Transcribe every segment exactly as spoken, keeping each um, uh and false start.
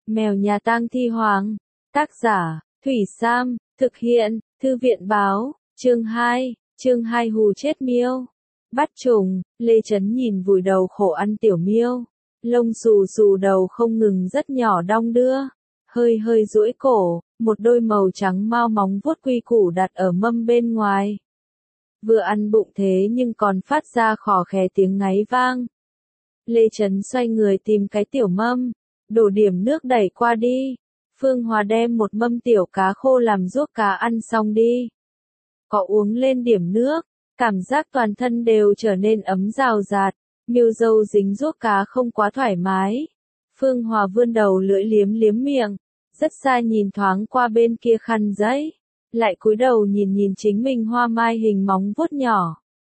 Mèo nhà tang thi hoàng. Tác giả, Thủy Sam, thực hiện, Thư viện báo, chương hai, chương hai hù chết miêu. Bắt trùng, Lê Chấn nhìn vùi đầu khổ ăn tiểu miêu. Lông xù xù đầu không ngừng rất nhỏ đong đưa. Hơi hơi duỗi cổ, một đôi màu trắng mau móng vuốt quy củ đặt ở mâm bên ngoài. Vừa ăn bụng thế nhưng còn phát ra khò khè tiếng ngáy vang. Lê Chấn xoay người tìm cái tiểu mâm, đổ điểm nước đẩy qua đi. Phương Hòa đem một mâm tiểu cá khô làm ruốc cá ăn xong đi. Có uống lên điểm nước, cảm giác toàn thân đều trở nên ấm rào rạt, miêu dâu dính ruốc cá không quá thoải mái. Phương Hòa vươn đầu lưỡi liếm liếm miệng, rất xa nhìn thoáng qua bên kia khăn giấy, lại cúi đầu nhìn nhìn chính mình hoa mai hình móng vuốt nhỏ.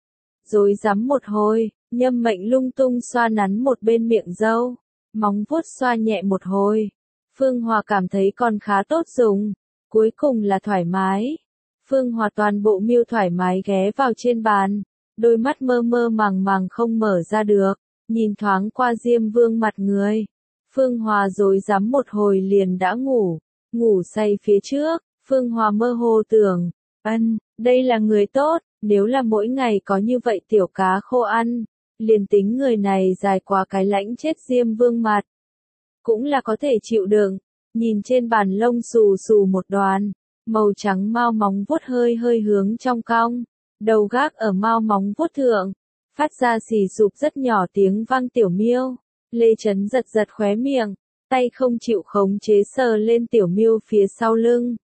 Rồi rắm một hồi, Nhâm Mệnh lung tung xoa nắn một bên miệng dâu, móng vuốt xoa nhẹ một hồi. Phương Hòa cảm thấy còn khá tốt dùng, cuối cùng là thoải mái. Phương Hòa toàn bộ miêu thoải mái ghé vào trên bàn, đôi mắt mơ mơ màng màng không mở ra được, nhìn thoáng qua Diêm Vương mặt người. Phương Hòa rồi rắm một hồi liền đã ngủ, ngủ say phía trước, Phương Hòa mơ hồ tưởng, ân, đây là người tốt, nếu là mỗi ngày có như vậy tiểu cá khô ăn, liền tính người này dài quá cái lãnh chết Diêm Vương mặt. Cũng là có thể chịu đựng, nhìn trên bàn lông xù xù một đoàn, màu trắng mao móng vuốt hơi hơi hướng trong cong, đầu gác ở mao móng vuốt thượng, phát ra xì sụp rất nhỏ tiếng vang tiểu miêu. Lê Chấn giật giật khóe miệng, tay không chịu khống chế sờ lên tiểu miêu phía sau lưng.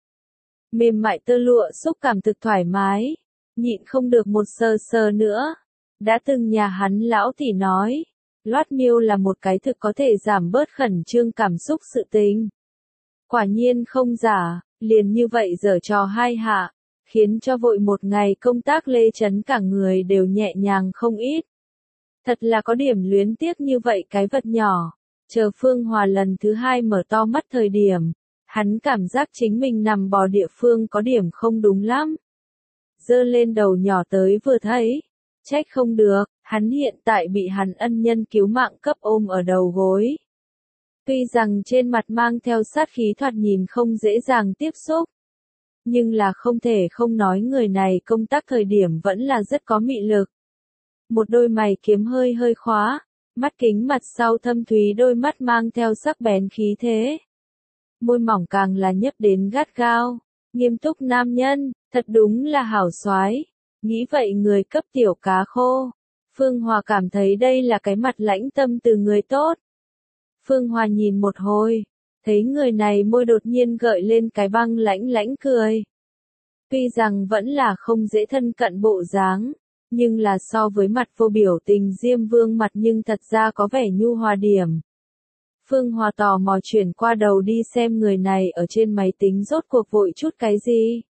Mềm mại tơ lụa xúc cảm thực thoải mái, nhịn không được một sờ sờ nữa. Đã từng nhà hắn lão thì nói, loát miêu là một cái thực có thể giảm bớt khẩn trương cảm xúc sự tình. Quả nhiên không giả, liền như vậy giở trò hai hạ, khiến cho vội một ngày công tác Lê Chấn cả người đều nhẹ nhàng không ít. Thật là có điểm luyến tiếc như vậy cái vật nhỏ. Chờ Phương Hòa lần thứ hai mở to mắt thời điểm, hắn cảm giác chính mình nằm bò địa phương có điểm không đúng lắm. Dơ lên đầu nhỏ tới vừa thấy, trách không được, hắn hiện tại bị hắn ân nhân cứu mạng cấp ôm ở đầu gối. Tuy rằng trên mặt mang theo sát khí thoạt nhìn không dễ dàng tiếp xúc, nhưng là không thể không nói người này công tác thời điểm vẫn là rất có mị lực. Một đôi mày kiếm hơi hơi khóa, mắt kính mặt sau thâm thúy đôi mắt mang theo sắc bén khí thế. Môi mỏng càng là nhấp đến gắt gao, nghiêm túc nam nhân, thật đúng là hảo soái. Nghĩ vậy người cấp tiểu cá khô, Phương Hòa cảm thấy đây là cái mặt lãnh tâm từ người tốt. Phương Hòa nhìn một hồi, thấy người này môi đột nhiên gợi lên cái băng lãnh lãnh cười. Tuy rằng vẫn là không dễ thân cận bộ dáng, nhưng là so với mặt vô biểu tình Diêm Vương mặt nhưng thật ra có vẻ nhu hòa điểm. Phương Hòa tò mò chuyển qua đầu đi xem người này ở trên máy tính rốt cuộc vội chút cái gì.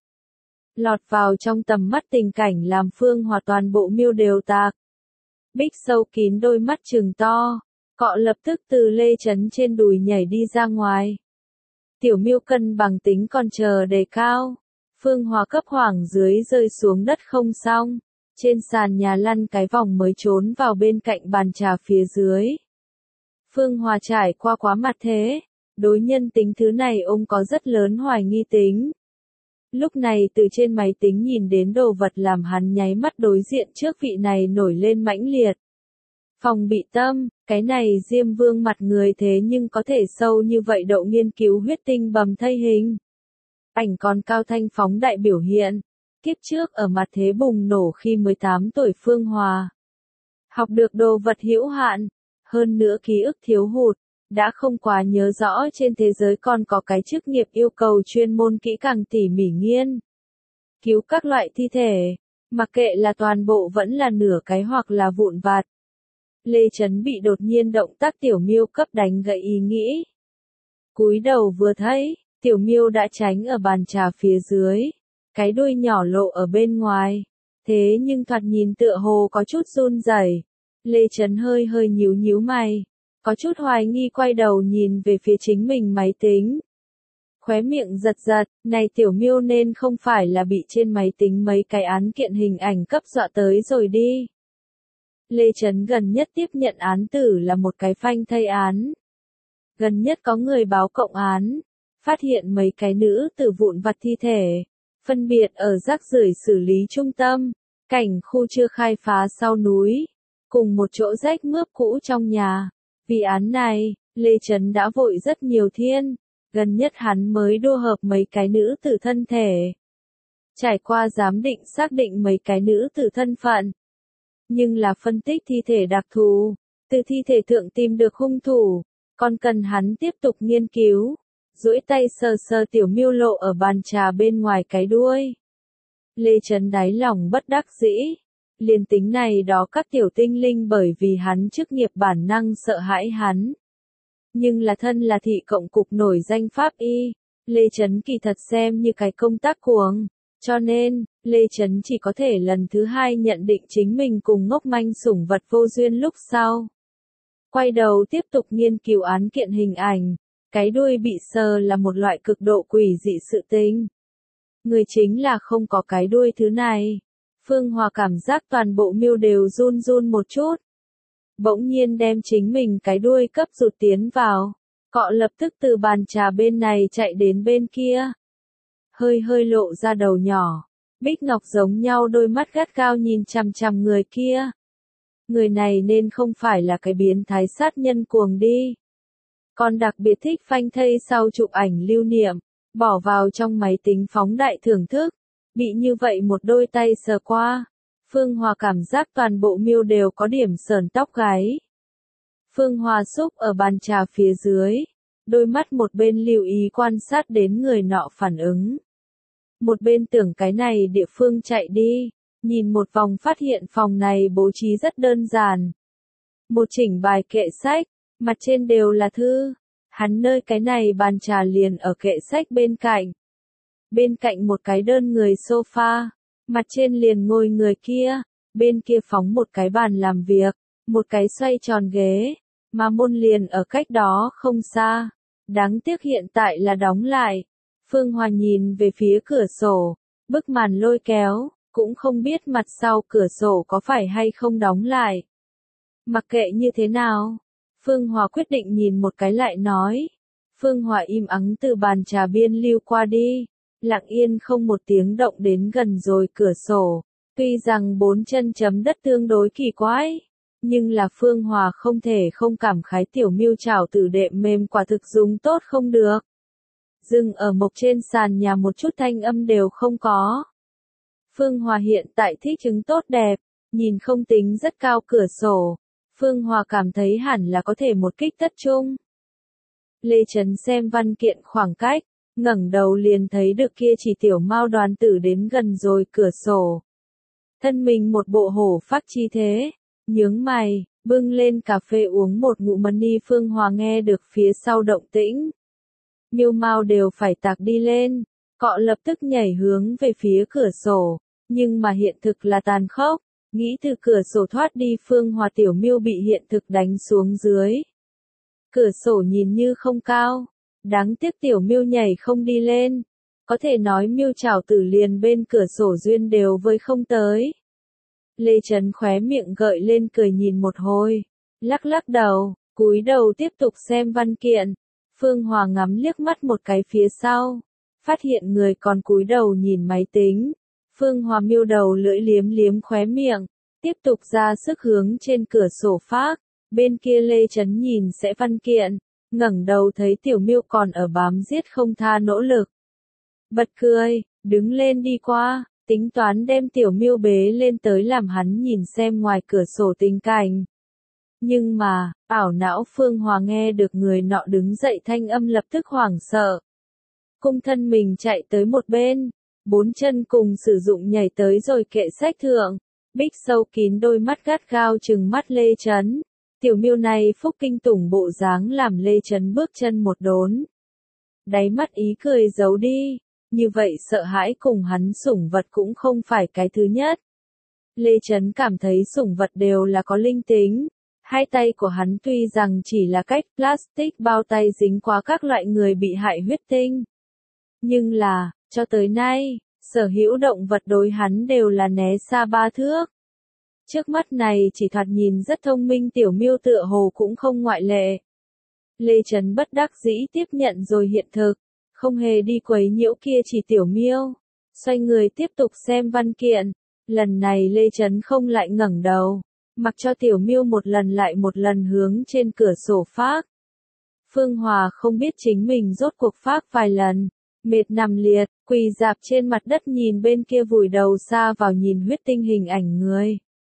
Lọt vào trong tầm mắt tình cảnh làm Phương Hòa toàn bộ miêu đều tạc. Bích sâu kín đôi mắt trừng to, cọ lập tức từ Lê Chấn trên đùi nhảy đi ra ngoài. Tiểu miêu cân bằng tính còn chờ đề cao. Phương Hòa cấp hoảng dưới rơi xuống đất không xong. Trên sàn nhà lăn cái vòng mới trốn vào bên cạnh bàn trà phía dưới. Phương Hòa trải qua quá mặt thế, đối nhân tính thứ này ông có rất lớn hoài nghi tính. Lúc này từ trên máy tính nhìn đến đồ vật làm hắn nháy mắt đối diện trước vị này nổi lên mãnh liệt. Phòng bị tâm, cái này Diêm Vương mặt người thế nhưng có thể sâu như vậy đậu nghiên cứu huyết tinh bầm thây hình. Ảnh còn cao thanh phóng đại biểu hiện. Kiếp trước ở mặt thế bùng nổ khi mười tám tuổi Phương Hòa. Học được đồ vật hữu hạn, hơn nữa ký ức thiếu hụt, đã không quá nhớ rõ trên thế giới còn có cái chức nghiệp yêu cầu chuyên môn kỹ càng tỉ mỉ nghiên. Cứu các loại thi thể, mặc kệ là toàn bộ vẫn là nửa cái hoặc là vụn vặt. Lê Chấn bị đột nhiên động tác tiểu miêu cấp đánh gãy ý nghĩ. Cúi đầu vừa thấy, tiểu miêu đã tránh ở bàn trà phía dưới. Cái đuôi nhỏ lộ ở bên ngoài, thế nhưng thoạt nhìn tựa hồ có chút run rẩy. Lê Chấn hơi hơi nhíu nhíu mày, có chút hoài nghi quay đầu nhìn về phía chính mình máy tính. Khóe miệng giật giật, này tiểu miêu nên không phải là bị trên máy tính mấy cái án kiện hình ảnh cấp dọa tới rồi đi. Lê Chấn gần nhất tiếp nhận án tử là một cái phanh thây án. Gần nhất có người báo cộng án, phát hiện mấy cái nữ tử vụn vặt thi thể, phân biệt ở rác rưởi xử lý trung tâm, cảnh khu chưa khai phá sau núi, cùng một chỗ rách mướp cũ trong nhà. Vì án này, Lê Trấn đã vội rất nhiều thiên, gần nhất hắn mới đô hợp mấy cái nữ tử thân thể. Trải qua giám định xác định mấy cái nữ tử thân phận, nhưng là phân tích thi thể đặc thù, từ thi thể thượng tìm được hung thủ, còn cần hắn tiếp tục nghiên cứu. Duỗi tay sờ sờ tiểu miêu lộ ở bàn trà bên ngoài cái đuôi. Lê Trấn đáy lòng bất đắc dĩ, liền tính này đó các tiểu tinh linh bởi vì hắn chức nghiệp bản năng sợ hãi hắn. Nhưng là thân là thị cộng cục nổi danh pháp y, Lê Trấn kỳ thật xem như cái công tác cuồng, cho nên, Lê Trấn chỉ có thể lần thứ hai nhận định chính mình cùng ngốc manh sủng vật vô duyên lúc sau. Quay đầu tiếp tục nghiên cứu án kiện hình ảnh, cái đuôi bị sờ là một loại cực độ quỷ dị sự tình. Người chính là không có cái đuôi thứ này. Phương Hòa cảm giác toàn bộ miêu đều run run một chút. Bỗng nhiên đem chính mình cái đuôi cấp rụt tiến vào. Cọ lập tức từ bàn trà bên này chạy đến bên kia. Hơi hơi lộ ra đầu nhỏ. Bích Ngọc giống nhau đôi mắt gắt gao nhìn chằm chằm người kia. Người này nên không phải là cái biến thái sát nhân cuồng đi. Còn đặc biệt thích phanh thây sau chụp ảnh lưu niệm, bỏ vào trong máy tính phóng đại thưởng thức. Bị như vậy một đôi tay sờ qua, Phương Hòa cảm giác toàn bộ miêu đều có điểm sờn tóc gáy. Phương Hòa xúc ở bàn trà phía dưới, đôi mắt một bên lưu ý quan sát đến người nọ phản ứng. Một bên tưởng cái này địa phương chạy đi, nhìn một vòng phát hiện phòng này bố trí rất đơn giản. Một chỉnh bài kệ sách, mặt trên đều là thư, hắn nơi cái này bàn trà liền ở kệ sách bên cạnh. Bên cạnh một cái đơn người sofa, mặt trên liền ngồi người kia, bên kia phóng một cái bàn làm việc, một cái xoay tròn ghế, mà môn liền ở cách đó không xa. Đáng tiếc hiện tại là đóng lại. Phương Hòa nhìn về phía cửa sổ, bức màn lôi kéo, cũng không biết mặt sau cửa sổ có phải hay không đóng lại. Mặc kệ như thế nào, Phương Hòa quyết định nhìn một cái lại nói. Phương Hòa im ắng từ bàn trà biên lưu qua đi, lặng yên không một tiếng động đến gần rồi cửa sổ. Tuy rằng bốn chân chấm đất tương đối kỳ quái, nhưng là Phương Hòa không thể không cảm khái tiểu miêu chảo tử đệm mềm quả thực dùng tốt không được. Dừng ở mộc trên sàn nhà một chút thanh âm đều không có. Phương Hòa hiện tại thích chứng tốt đẹp, nhìn không tính rất cao cửa sổ. Phương Hòa cảm thấy hẳn là có thể một kích tất trung. Lê Trấn xem văn kiện khoảng cách, ngẩng đầu liền thấy được kia chỉ tiểu mao đoàn tử đến gần rồi cửa sổ. Thân mình một bộ hổ phách chi thế, nhướng mày, bưng lên cà phê uống một ngụm mani. Phương Hòa nghe được phía sau động tĩnh. Miêu Mao đều phải tạc đi lên, cọ lập tức nhảy hướng về phía cửa sổ, nhưng mà hiện thực là tàn khốc, nghĩ từ cửa sổ thoát đi Phương Hòa tiểu miêu bị hiện thực đánh xuống dưới. Cửa sổ nhìn như không cao, đáng tiếc tiểu miêu nhảy không đi lên, có thể nói miêu chảo tử liền bên cửa sổ duyên đều với không tới. Lê Trấn khóe miệng gợi lên cười nhìn một hồi, lắc lắc đầu, cúi đầu tiếp tục xem văn kiện. Phương Hòa ngắm liếc mắt một cái phía sau, phát hiện người còn cúi đầu nhìn máy tính. Phương Hòa miêu đầu lưỡi liếm liếm khóe miệng, tiếp tục ra sức hướng trên cửa sổ phác. Bên kia Lê Trấn nhìn sẽ văn kiện, ngẩng đầu thấy tiểu miêu còn ở bám giết không tha nỗ lực. Bật cười, đứng lên đi qua, tính toán đem tiểu miêu bế lên tới làm hắn nhìn xem ngoài cửa sổ tình cảnh. Nhưng mà, ảo não Phương Hòa nghe được người nọ đứng dậy thanh âm lập tức hoảng sợ. Cung thân mình chạy tới một bên, bốn chân cùng sử dụng nhảy tới rồi kệ sách thượng, bích sâu kín đôi mắt gắt gao trừng mắt Lê Trấn. Tiểu miêu này phúc kinh tủng bộ dáng làm Lê Trấn bước chân một đốn. Đáy mắt ý cười giấu đi, như vậy sợ hãi cùng hắn sủng vật cũng không phải cái thứ nhất. Lê Trấn cảm thấy sủng vật đều là có linh tính. Hai tay của hắn tuy rằng chỉ là cách plastic bao tay dính qua các loại người bị hại huyết tinh. Nhưng là, cho tới nay, sở hữu động vật đối hắn đều là né xa ba thước. Trước mắt này chỉ thoạt nhìn rất thông minh tiểu miêu tựa hồ cũng không ngoại lệ. Lê Chấn bất đắc dĩ tiếp nhận rồi hiện thực, không hề đi quấy nhiễu kia chỉ Tiểu Miêu. Xoay người tiếp tục xem văn kiện, lần này Lê Chấn không lại ngẩng đầu, mặc cho Tiểu Miêu một lần lại một lần hướng trên cửa sổ phác. Phương Hòa không biết chính mình rốt cuộc phác vài lần, mệt nằm liệt, quỳ dạp trên mặt đất nhìn bên kia vùi đầu xa vào nhìn huyết tinh hình ảnh người.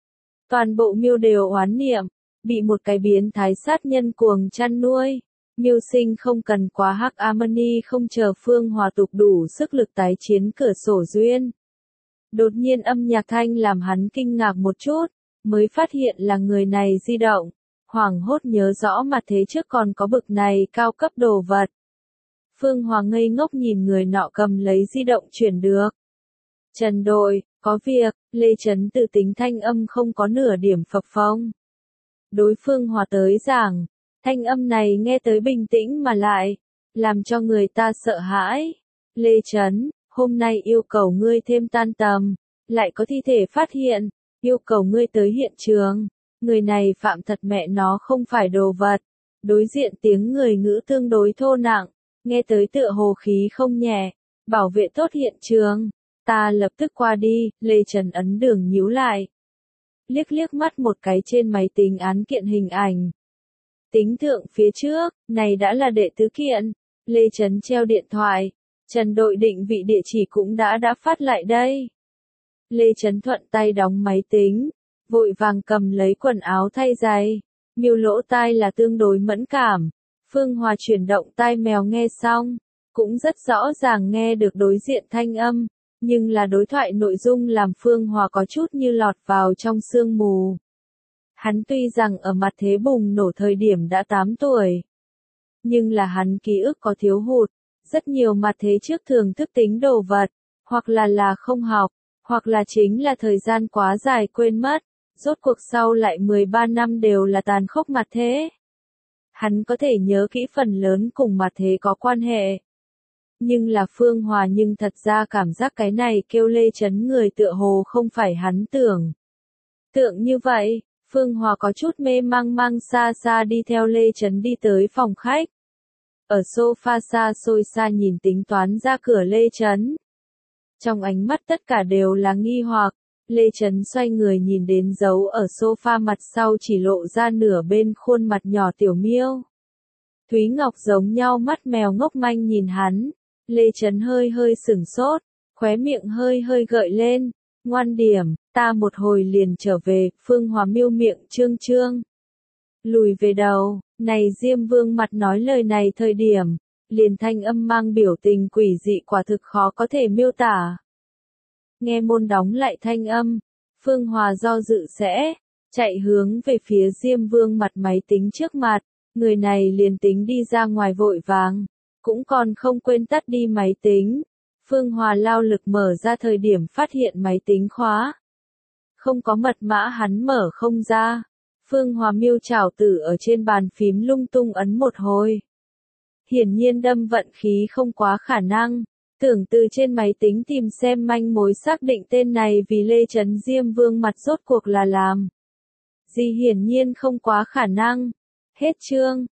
Toàn bộ Miêu đều oán niệm, bị một cái biến thái sát nhân cuồng chăn nuôi. Miêu sinh không cần quá hắc Amani không chờ Phương Hòa tục đủ sức lực tái chiến cửa sổ duyên. Đột nhiên âm nhạc thanh làm hắn kinh ngạc một chút, mới phát hiện là người này di động. Hoảng hốt nhớ rõ mà thế trước còn có bực này cao cấp đồ vật. Phương Hòa ngây ngốc nhìn người nọ cầm lấy di động chuyển được. Trần đội, có việc, Lê Trấn tự tính thanh âm không có nửa điểm phập phồng. Đối Phương Hòa tới giảng, thanh âm này nghe tới bình tĩnh mà lại, làm cho người ta sợ hãi. Lê Trấn, hôm nay yêu cầu ngươi thêm tan tầm, lại có thi thể phát hiện, yêu cầu ngươi tới hiện trường. Người này phạm thật mẹ nó không phải đồ vật. Đối diện tiếng người ngữ tương đối thô nặng, nghe tới tựa hồ khí không nhẹ. Bảo vệ tốt hiện trường, ta lập tức qua đi. Lê Trần ấn đường nhíu lại, liếc liếc mắt một cái trên máy tính án kiện hình ảnh. Tính thượng phía trước, này đã là đệ tứ kiện. Lê Trấn treo điện thoại, Trần đội định vị địa chỉ cũng đã đã phát lại đây. Lê Trấn thuận tay đóng máy tính, vội vàng cầm lấy quần áo thay giày. Miêu lỗ tai là tương đối mẫn cảm. Phương Hòa chuyển động tai mèo nghe xong, cũng rất rõ ràng nghe được đối diện thanh âm, nhưng là đối thoại nội dung làm Phương Hòa có chút như lọt vào trong sương mù. Hắn tuy rằng ở mặt thế bùng nổ thời điểm đã tám tuổi, nhưng là hắn ký ức có thiếu hụt, rất nhiều mặt thế trước thường thức tính đồ vật, hoặc là là không học, hoặc là chính là thời gian quá dài quên mất, rốt cuộc sau lại mười ba năm đều là tàn khốc mặt thế. Hắn có thể nhớ kỹ phần lớn cùng mặt thế có quan hệ. Nhưng là Phương Hòa nhưng thật ra cảm giác cái này kêu Lê Trấn người tựa hồ không phải hắn tưởng. Tượng như vậy, Phương Hòa có chút mê mang mang xa xa đi theo Lê Trấn đi tới phòng khách. Ở sofa xa xôi xa nhìn tính toán ra cửa Lê Trấn. Trong ánh mắt tất cả đều là nghi hoặc, Lê Trấn xoay người nhìn đến dấu ở sofa mặt sau chỉ lộ ra nửa bên khuôn mặt nhỏ Tiểu Miêu. Thúy Ngọc giống nhau mắt mèo ngốc manh nhìn hắn, Lê Trấn hơi hơi sửng sốt, khóe miệng hơi hơi gợi lên, ngoan điểm, ta một hồi liền trở về. Phương Hòa Miêu miệng trương trương, lùi về đầu. Này Diêm Vương mặt nói lời này thời điểm, liền thanh âm mang biểu tình quỷ dị quả thực khó có thể miêu tả. Nghe môn đóng lại thanh âm, Phương Hòa do dự sẽ chạy hướng về phía Diêm Vương mặt máy tính trước mặt, người này liền tính đi ra ngoài vội vàng, cũng còn không quên tắt đi máy tính. Phương Hòa lao lực mở ra thời điểm phát hiện máy tính khóa, không có mật mã hắn mở không ra. Phương Hòa Miêu chảo tử ở trên bàn phím lung tung ấn một hồi. Hiển nhiên đâm vận khí không quá khả năng, tưởng từ trên máy tính tìm xem manh mối xác định tên này vì Lê Trấn Diêm Vương mặt rốt cuộc là làm gì hiển nhiên không quá khả năng. Hết chương.